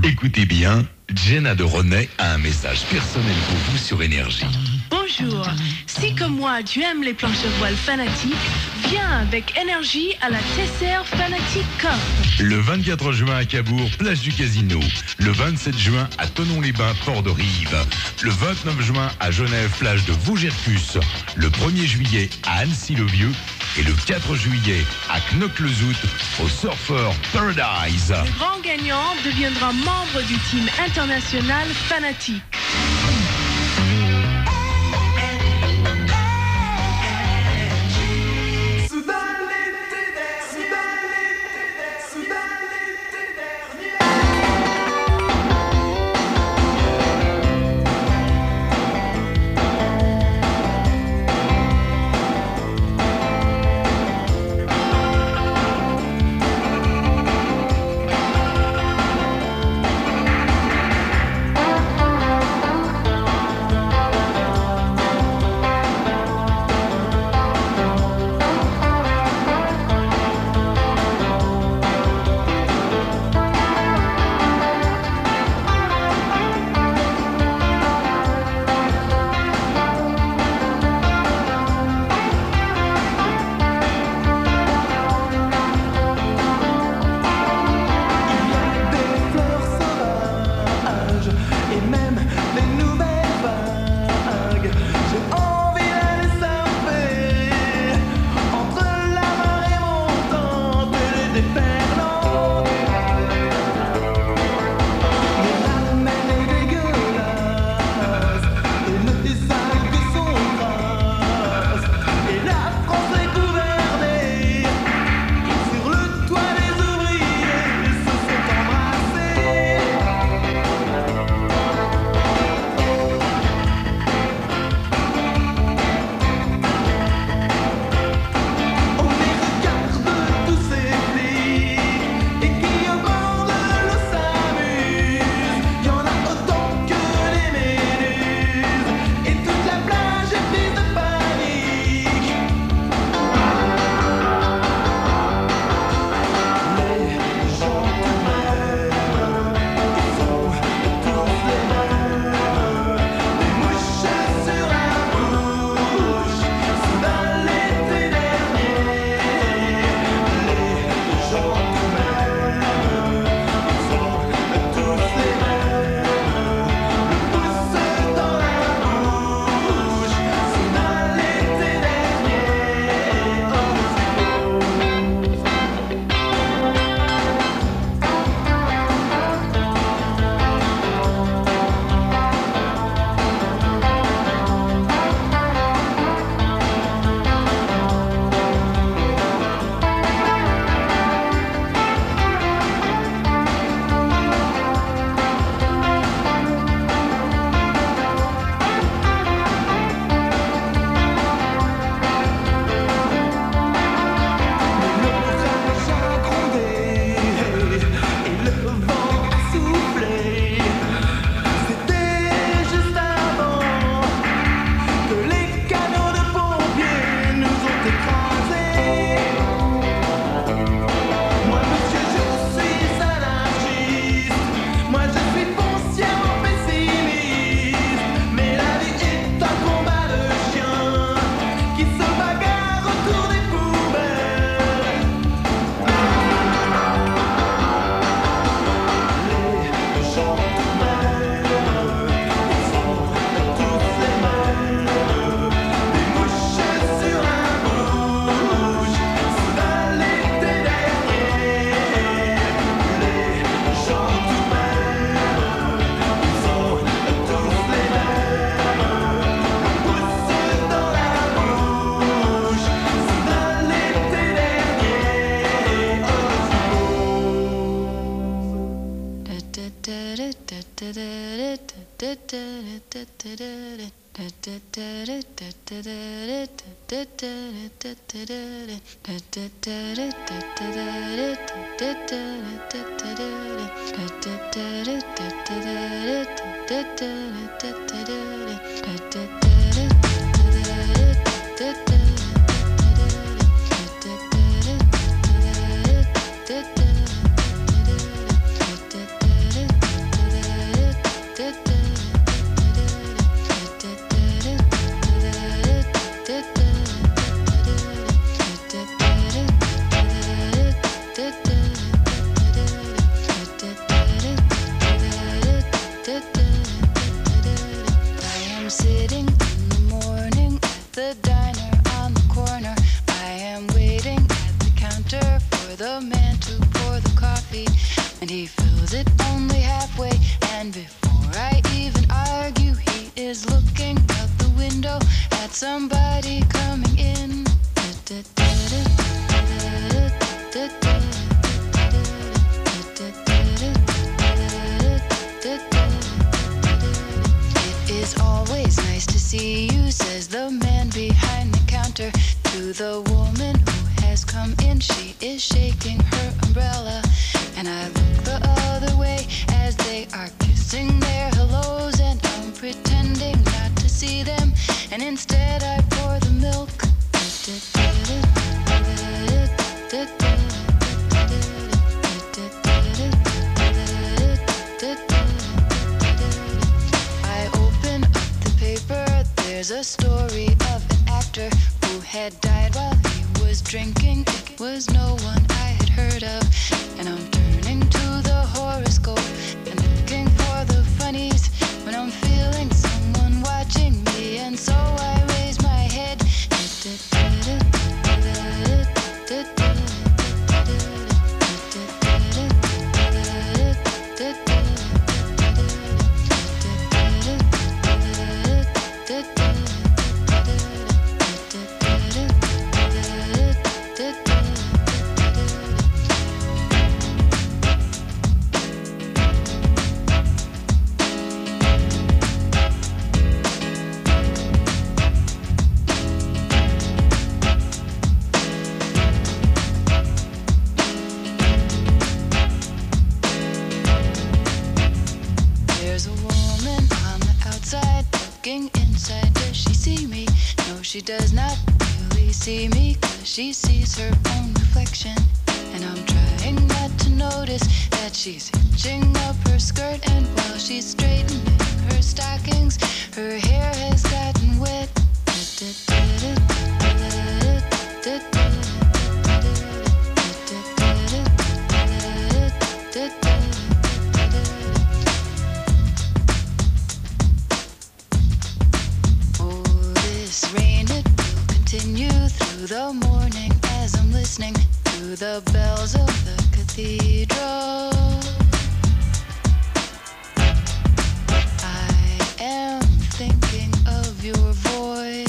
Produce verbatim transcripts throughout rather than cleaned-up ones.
Écoutez bien, Jenna de René a un message personnel pour vous sur Énergie. Bonjour, si comme moi tu aimes les planches à voile fanatiques, viens avec Énergie à la Tesser Fanatic Cup. Le vingt-quatre juin à Cabourg, plage du Casino. Le vingt-sept juin à Thonon-les-Bains, port de Rive. Le vingt-neuf juin à Genève, plage de Vaugercus. Le premier juillet à Annecy-le-Vieux. Et le quatre juillet à Knock-le-Zout au Surfer Paradise. Le grand gagnant deviendra membre du team international Fanatic. he fills it only halfway. And before I even argue, he is looking out the window at somebody coming in. It is always nice to see you, says the man behind the counter to the woman who has come in. She is shaking her umbrella, and I look the other way as they are kissing their hellos, and I'm pretending not to see them, and instead I pour the milk. I open up the paper, there's a story of an actor who had died while he was drinking. It was no one I had heard of, and I'm turning to the horoscope and looking for the funnies when I'm feeling someone watching me, and so I raise my head. There's a woman on the outside looking inside. Does she see me? No, she does not really see me, 'cause she sees her own reflection. And I'm trying not to notice that she's hitching up her skirt, and while she's straightening her stockings, her hair has gotten wet. Oh, this rain, it will continue through the morning as I'm listening to the bells of the cathedral. I am thinking of your voice.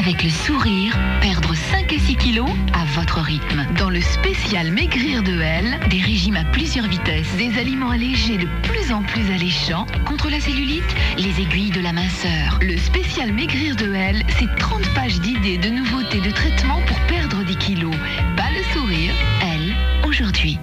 avec le sourire, perdre cinq à six kilos à votre rythme. Dans le spécial Maigrir de Elle, des régimes à plusieurs vitesses, des aliments allégés de plus en plus alléchants, contre la cellulite, les aiguilles de la minceur. Le spécial Maigrir de Elle, c'est trente pages d'idées, de nouveautés, de traitements pour perdre dix kilos. Pas le sourire, Elle, aujourd'hui.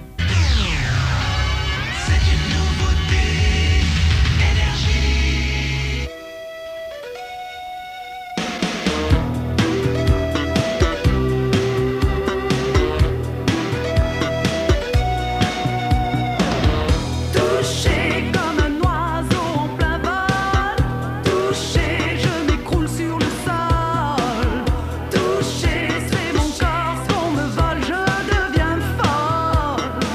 Toucher, c'est mon corps, son me vole, je deviens folle.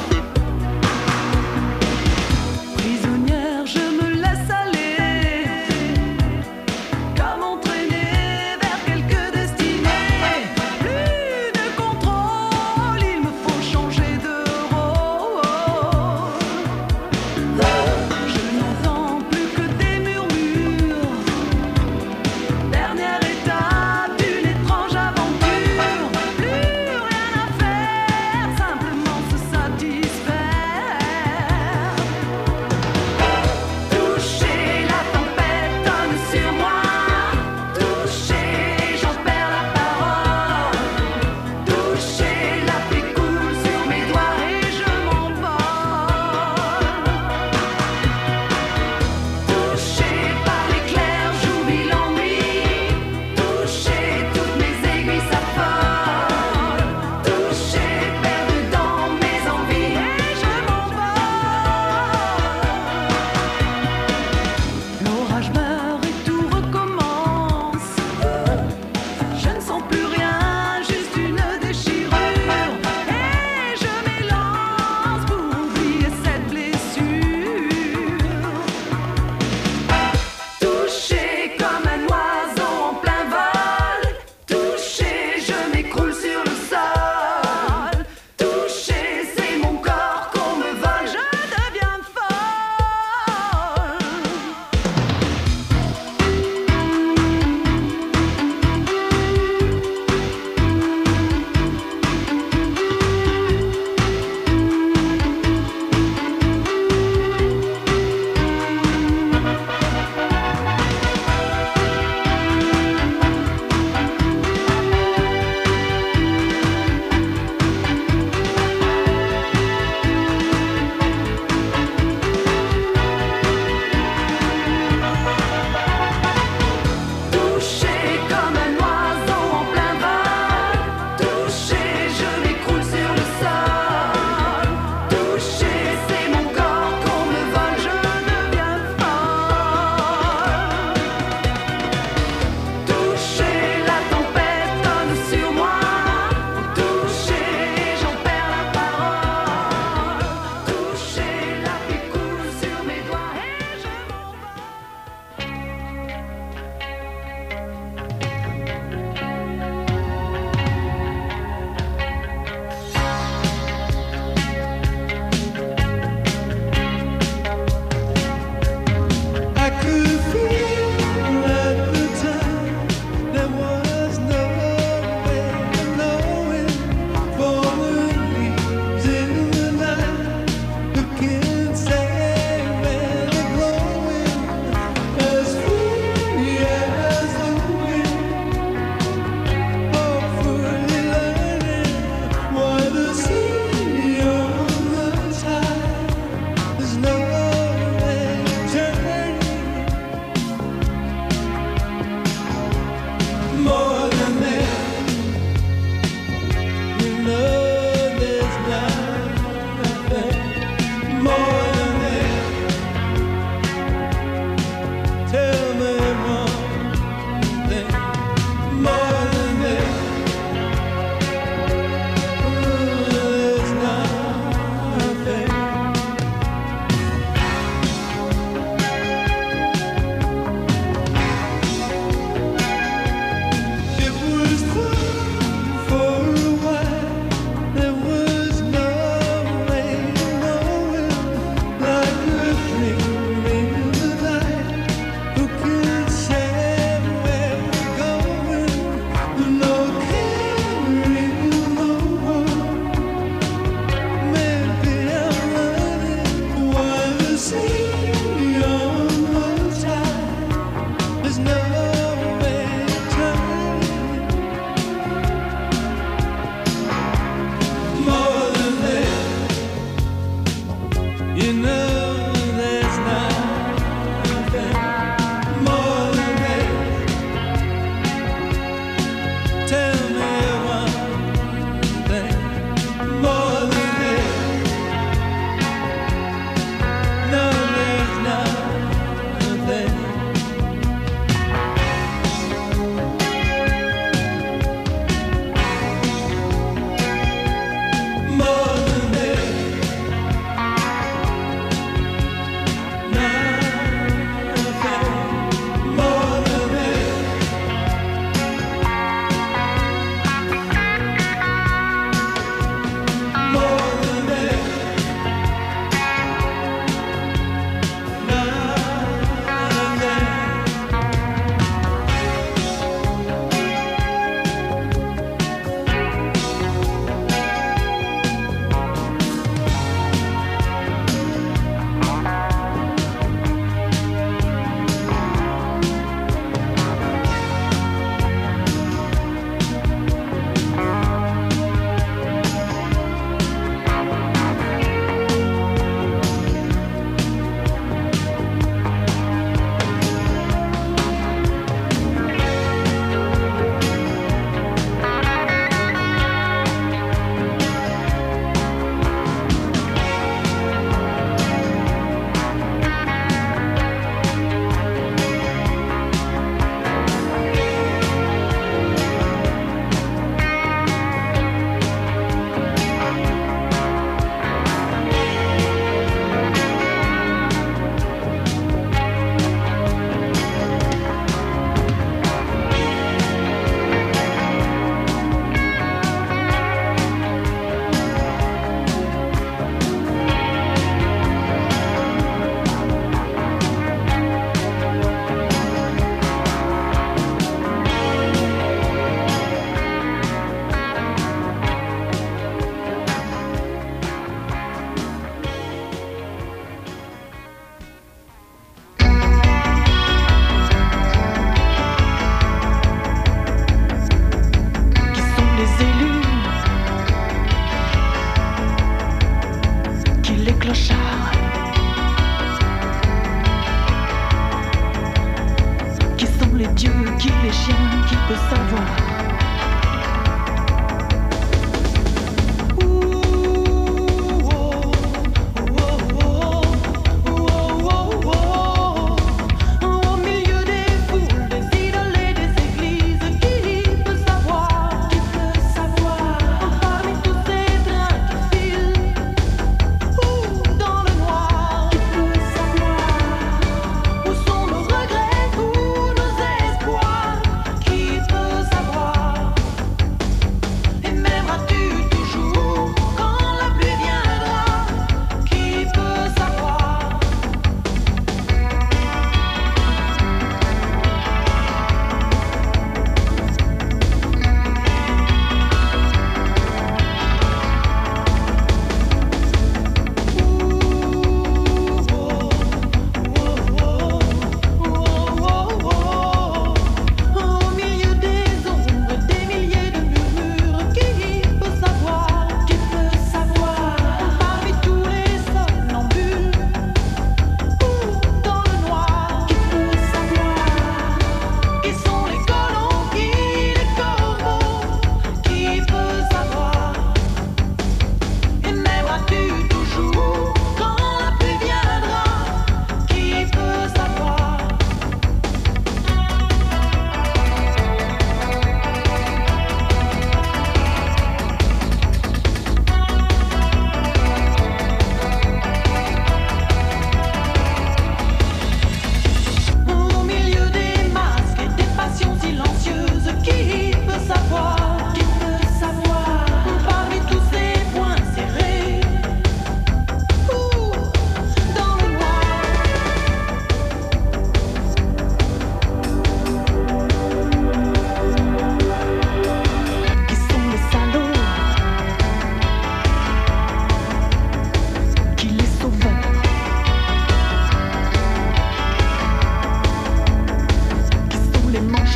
Où sont nos regrets, où nos espoirs? Qui peut savoir?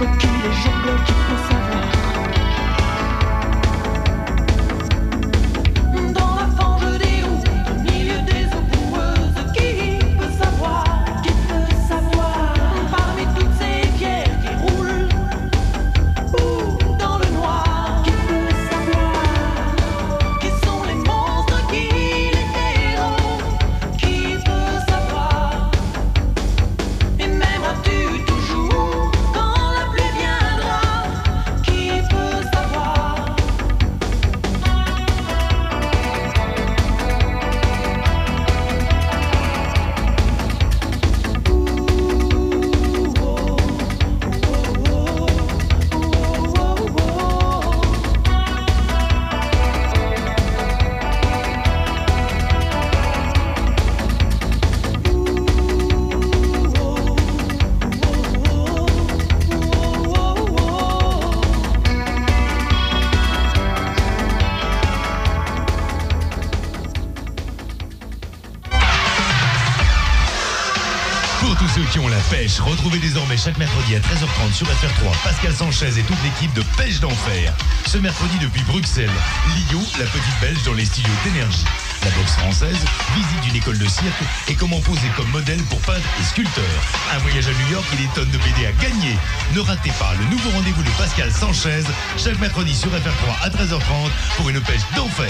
choqué, les jongleurs, qui peut savoir. Dans la fange des roues, au milieu des eaux boueuses, qui peut savoir, qui peut savoir, parmi toutes ces pierres qui roulent, ou dans le noir, qui peut savoir, qui sont les monstres, qui les héros, qui peut savoir, et m'aimeras-tu toujours quand la pluie viendra, qui peut savoir. Pour tous ceux qui ont la pêche, retrouvez désormais chaque mercredi à treize heures trente sur F R trois Pascal Sanchez et toute l'équipe de Pêche d'Enfer. Ce mercredi depuis Bruxelles, Lio, la petite belge dans les studios d'énergie. La boxe française, visite d'une école de cirque et comment poser comme modèle pour peintre et sculpteur. Un voyage à New York et des tonnes de B D à gagner. Ne ratez pas le nouveau rendez-vous de Pascal Sanchez chaque mercredi sur F R trois à treize heures trente pour une pêche d'enfer.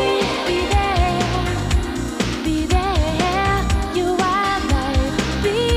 Be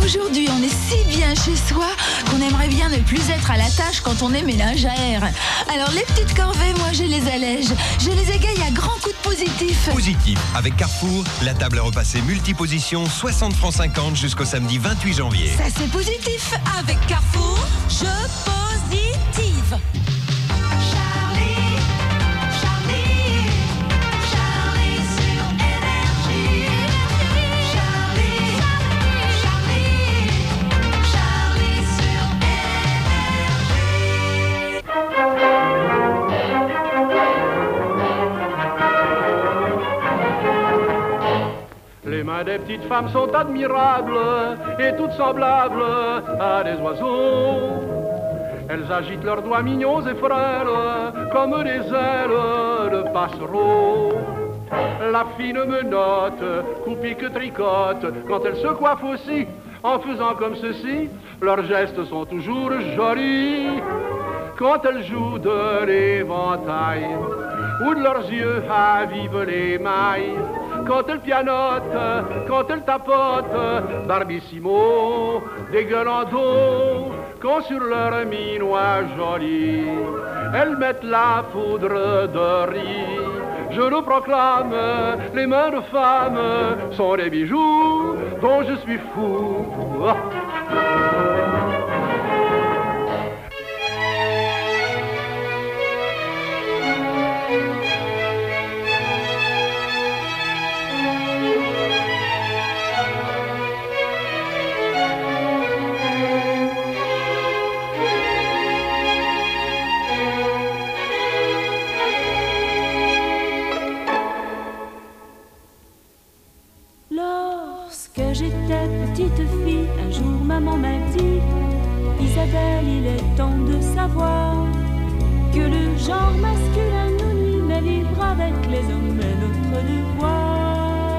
Aujourd'hui, on est si bien chez soi qu'on aimerait bien ne plus être à la tâche quand on est ménagère. Alors les petites corvées, moi je les allège. Je les égaye à grands coups de positif. Positif. Avec Carrefour, la table est repassée multiposition, soixante francs cinquante jusqu'au samedi vingt-huit janvier. Ça c'est positif. Avec Carrefour, je positive. Les mains des petites femmes sont admirables et toutes semblables à des oiseaux. Elles agitent leurs doigts mignons et frêles comme des ailes de passereaux. La fine menotte, coupique tricote, quand elle se coiffe aussi, en faisant comme ceci, leurs gestes sont toujours jolis. Quand elles jouent de l'éventail, ou de leurs yeux avivent les mailles. Quand elles pianotent, quand elles tapotent, barbissimo, dégueulant d'eau, quand sur leur minois joli, elles mettent la poudre de riz. Je le proclame, les mains de femme sont des bijoux dont je suis fou. Lorsque j'étais petite fille, un jour maman m'a dit: Isabelle, il est temps de savoir que le genre masculin nous nuit, mais libre avec les hommes est notre devoir.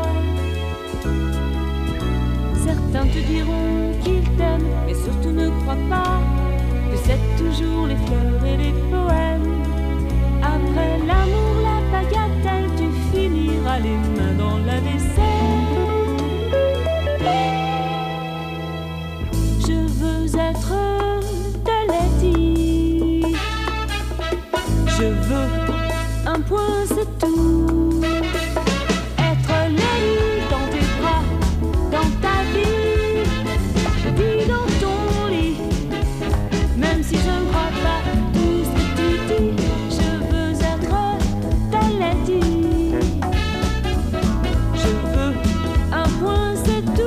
Certains te diront qu'ils t'aiment, mais surtout ne crois pas que c'est toujours les fleurs et les poèmes. Après l'amour, la bagatelle, tu finiras les mains dans la vaisselle. Je veux être de Letty. Je veux un point, c'est tout. Être Letty dans tes bras, dans ta vie, dit dans ton lit. Même si je ne crois pas tout ce que tu dis, je veux être de Letty. Je veux un point, c'est tout.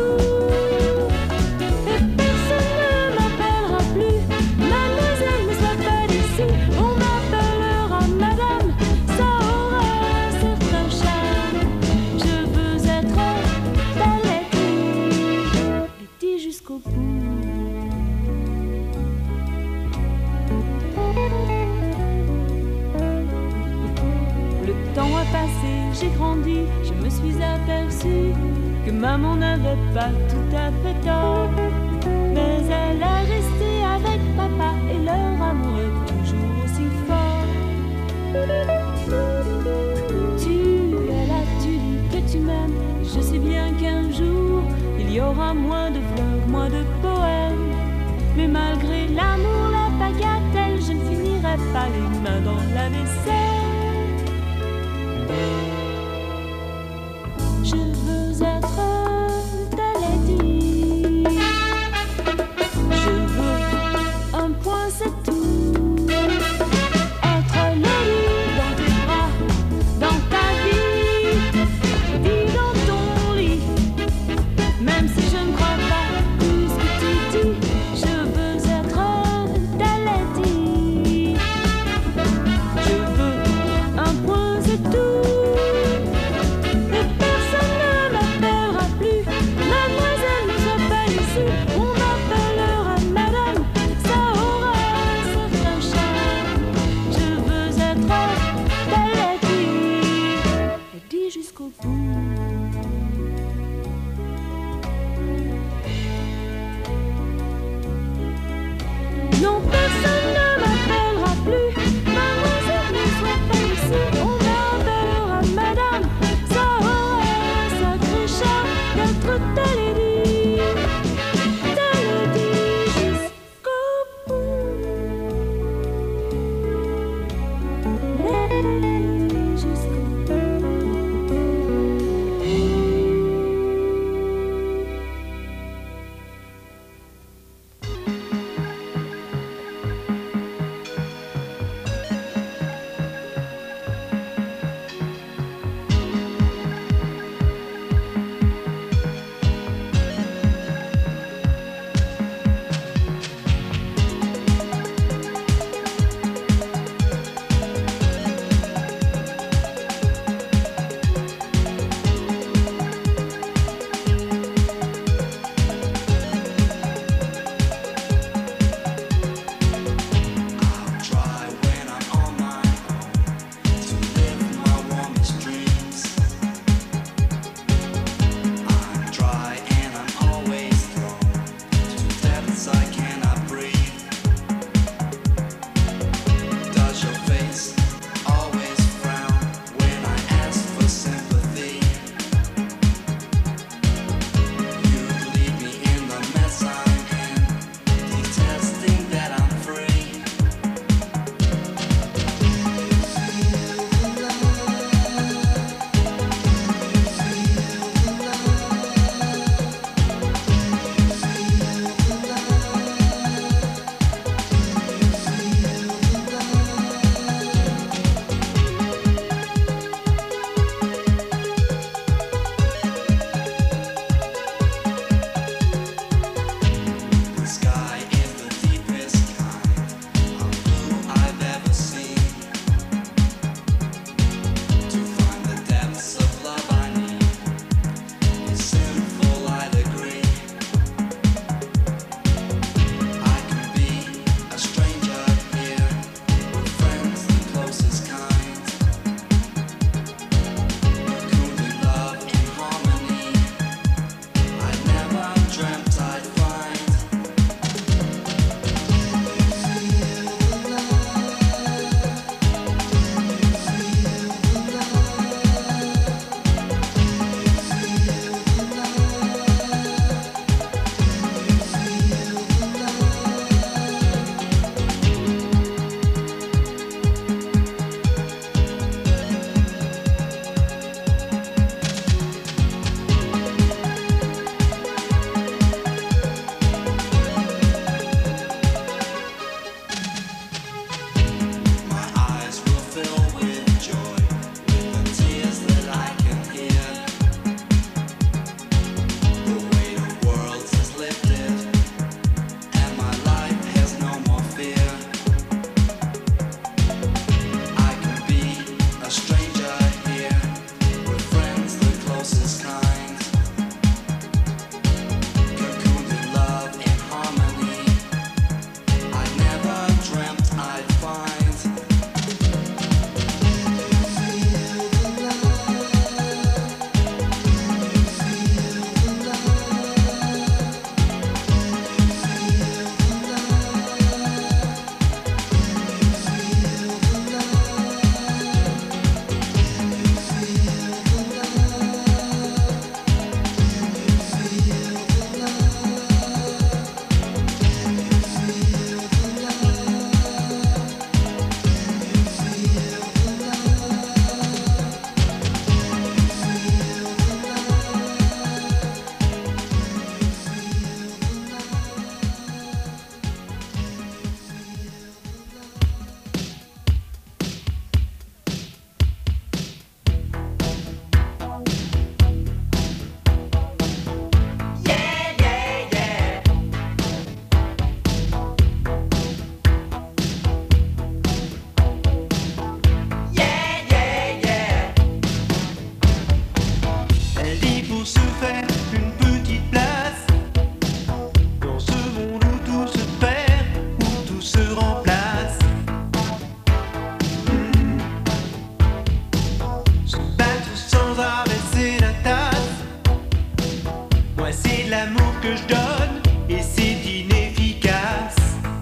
J'ai grandi, je me suis aperçue que maman n'avait pas tout à fait tort. Mais elle est restée avec papa et leur amour est toujours aussi fort. Tu es là, tu dis que tu m'aimes, je sais bien qu'un jour il y aura moins de fleurs, moins de poèmes. Mais malgré l'amour, la bagatelle, je ne finirai pas les mains dans la vaisselle. Je veux être de Letty. Je veux un point, c'est tout. Être Letty dans tes bras, dans ta vie, dit dans ton lit. Même si je ne crois pas tout ce que tu dis, je veux être de Letty. Je veux un point, c'est tout. l'amour que je donne et c'est inefficace.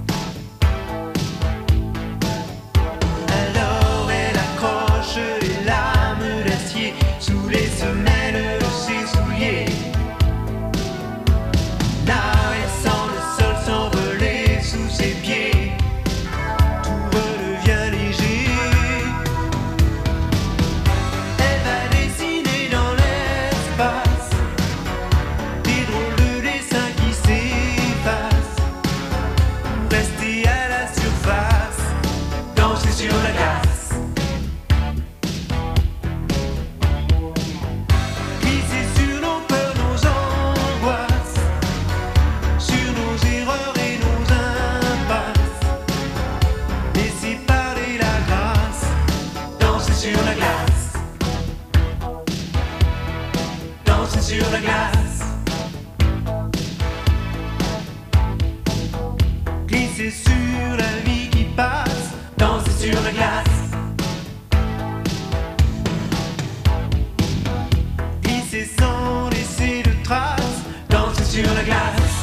Alors elle accroche les lames d'acier sous les semelles de ses souliers. Là elle sent le sol s'envoler sous ses pieds. Tout redevient léger. Elle va dessiner dans l'espace des drôles de dessins qui s'effacent pour rester à la surface, danser sur la glace. Glisser sur nos peurs, nos angoisses, sur nos erreurs et nos impasses. Laisser parler la grâce, danser sur la glace. Danser sur la glace. Glisser sur la vie qui passe, danser sur la glace. Glisser sans laisser de traces, danser sur la glace.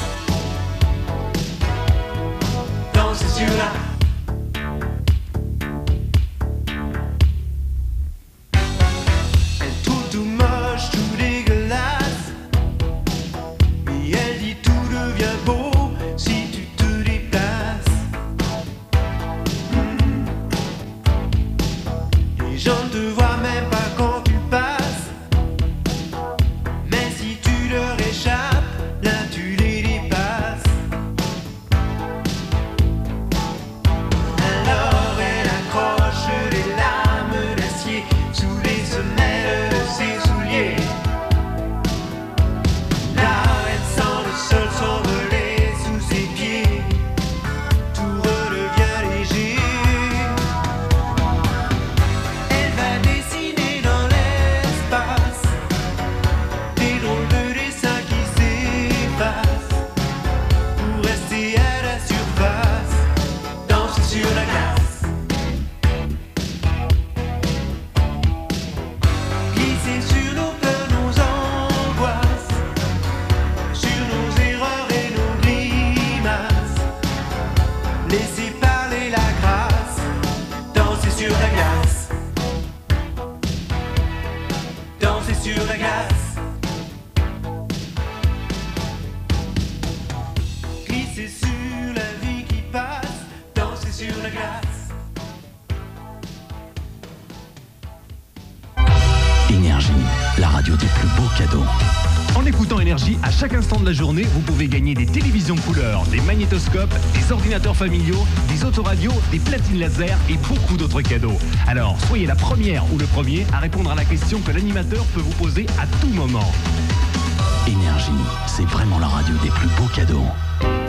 Danser sur la Elle trouve tout moche, tout dégueulasse. Et elle dit tout devient beau si tu te déplaces. Hmm. Les gens ne te voient même pas quand tu passes. Mais si tu leur échappes, là tu les dépasses. Alors elle accroche les lames d'acier sous les semelles de ses souliers. Là elle sent le sol s'envoler sous ses pieds. Tout redevient léger. Elle va dessiner dans l'espace des drôles de dessins qui s'effacent pour rester à la surface, danser sur la glace. Glisser sur nos peurs, nos angoisses, sur nos erreurs et nos grimaces. Laisser parler la grâce, danser sur la glace. Danser sur la glace. Glisser sur la vie qui passe, danser sur la glace. Énergie, la radio des plus beaux cadeaux. En écoutant Énergie, à chaque instant de la journée, vous pouvez gagner des télévisions couleurs, des magnétoscopes, des ordinateurs familiaux, des autoradios, des platines laser et beaucoup d'autres cadeaux. Alors, soyez la première ou le premier à répondre à la question que l'animateur peut vous poser à tout moment. Énergie, c'est vraiment la radio des plus beaux cadeaux.